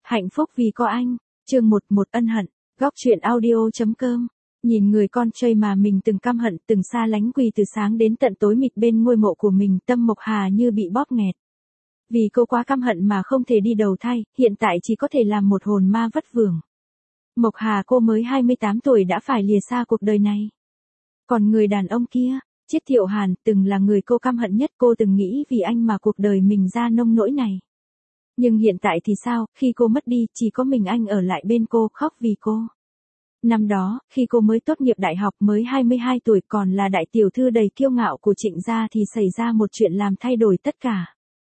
Hạnh phúc vì có anh. Chương 11 ân hận. Góc truyện audio.com. Nhìn người con trai mà mình từng căm hận, từng xa lánh quỳ từ sáng đến tận tối mịt bên ngôi mộ của mình, tâm Mộc Hà như bị bóp nghẹt. Vì cô quá căm hận mà không thể đi đầu thai, hiện tại chỉ có thể làm một hồn ma vất vưởng. Mộc Hà, cô mới 28 tuổi đã phải lìa xa cuộc đời này. Còn người đàn ông kia, Chiết Thiệu Hàn, từng là người cô căm hận nhất, cô từng nghĩ vì anh mà cuộc đời mình ra nông nỗi này. Nhưng hiện tại thì sao, khi cô mất đi, chỉ có mình anh ở lại bên cô, khóc vì cô. Năm đó, khi cô mới tốt nghiệp đại học, mới 22 tuổi, còn là đại tiểu thư đầy kiêu ngạo của Trịnh gia, thì xảy ra một chuyện làm thay đổi tất cả.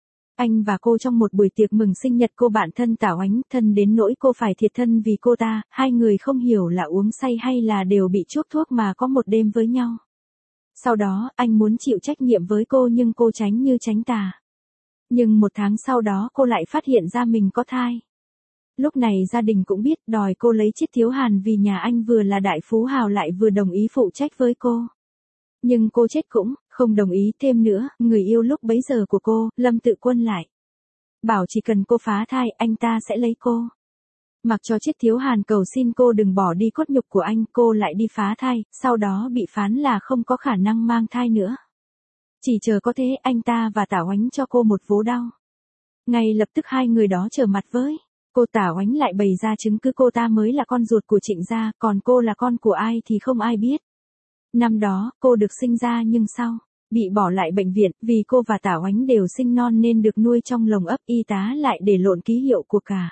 Anh và cô trong một buổi tiệc mừng sinh nhật cô bạn thân Tảo Ánh, thân đến nỗi cô phải thiệt thân vì cô ta, hai người không hiểu là uống say hay là đều bị chuốc thuốc mà có một đêm với nhau. Sau đó, anh muốn chịu trách nhiệm với cô nhưng cô tránh như tránh tà. Nhưng một tháng sau đó cô lại phát hiện ra mình có thai. Lúc này gia đình cũng biết, đòi cô lấy Chiết Thiếu Hàn vì nhà anh vừa là đại phú hào lại vừa đồng ý phụ trách với cô. Nhưng cô chết cũng không đồng ý thêm nữa, người yêu lúc bấy giờ của cô, Lâm Tự Quân lại bảo chỉ cần cô phá thai, anh ta sẽ lấy cô. Mặc cho Chiết Thiếu Hàn cầu xin cô đừng bỏ đi cốt nhục của anh, cô lại đi phá thai, sau đó bị phán là không có khả năng mang thai nữa. Chỉ chờ có thế, anh ta và Tảo Ánh cho cô một vố đau. Ngay lập tức hai người đó trở mặt với cô. Tảo Ánh lại bày ra chứng cứ cô ta mới là con ruột của Trịnh gia, còn cô là con của ai thì không ai biết. Năm đó, cô được sinh ra nhưng sau bị bỏ lại bệnh viện, vì cô và Tảo Ánh đều sinh non nên được nuôi trong lồng ấp, y tá lại để lộn ký hiệu của cả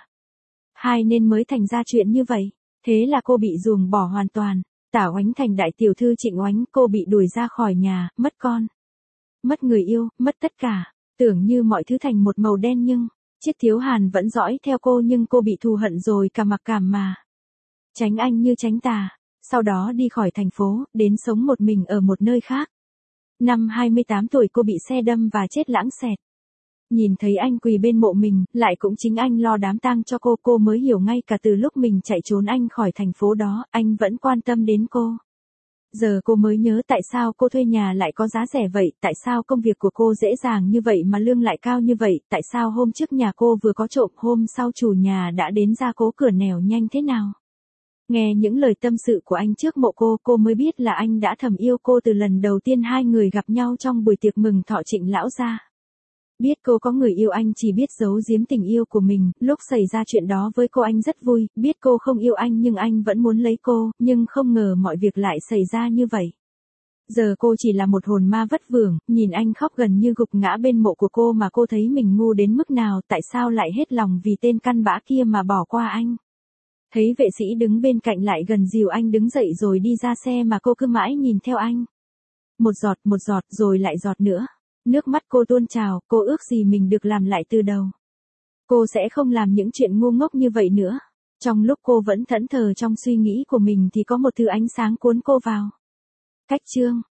hai nên mới thành ra chuyện như vậy. Thế là cô bị ruồng bỏ hoàn toàn. Tảo Ánh thành đại tiểu thư Trịnh Oánh, cô bị đuổi ra khỏi nhà, mất con, mất người yêu, mất tất cả. Tưởng như mọi thứ thành một màu đen nhưng Chiết Thiếu Hàn vẫn dõi theo cô, nhưng cô bị thù hận rồi cả mặc cảm mà tránh anh như tránh tà. Sau đó đi khỏi thành phố, đến sống một mình ở một nơi khác. Năm 28 tuổi cô bị xe đâm và chết lãng xẹt. Nhìn thấy anh quỳ bên mộ mình, lại cũng chính anh lo đám tang cho cô mới hiểu ngay cả từ lúc mình chạy trốn anh khỏi thành phố đó, anh vẫn quan tâm đến cô. Giờ cô mới nhớ tại sao cô thuê nhà lại có giá rẻ vậy, tại sao công việc của cô dễ dàng như vậy mà lương lại cao như vậy, tại sao hôm trước nhà cô vừa có trộm, hôm sau chủ nhà đã đến ra cố cửa nẻo nhanh thế nào. Nghe những lời tâm sự của anh trước mộ cô mới biết là anh đã thầm yêu cô từ lần đầu tiên hai người gặp nhau trong buổi tiệc mừng thọ Trịnh lão gia. Biết cô có người yêu, anh chỉ biết giấu giếm tình yêu của mình, lúc xảy ra chuyện đó với cô anh rất vui, biết cô không yêu anh nhưng anh vẫn muốn lấy cô, nhưng không ngờ mọi việc lại xảy ra như vậy. Giờ cô chỉ là một hồn ma vất vưởng, nhìn anh khóc gần như gục ngã bên mộ của cô mà cô thấy mình ngu đến mức nào, tại sao lại hết lòng vì tên căn bã kia mà bỏ qua anh. Thấy vệ sĩ đứng bên cạnh lại gần dìu anh đứng dậy rồi đi ra xe mà cô cứ mãi nhìn theo anh. Một giọt rồi lại giọt nữa. Nước mắt cô tuôn trào, cô ước gì mình được làm lại từ đầu. Cô sẽ không làm những chuyện ngu ngốc như vậy nữa. Trong lúc cô vẫn thẫn thờ trong suy nghĩ của mình thì có một thứ ánh sáng cuốn cô vào. Cách chương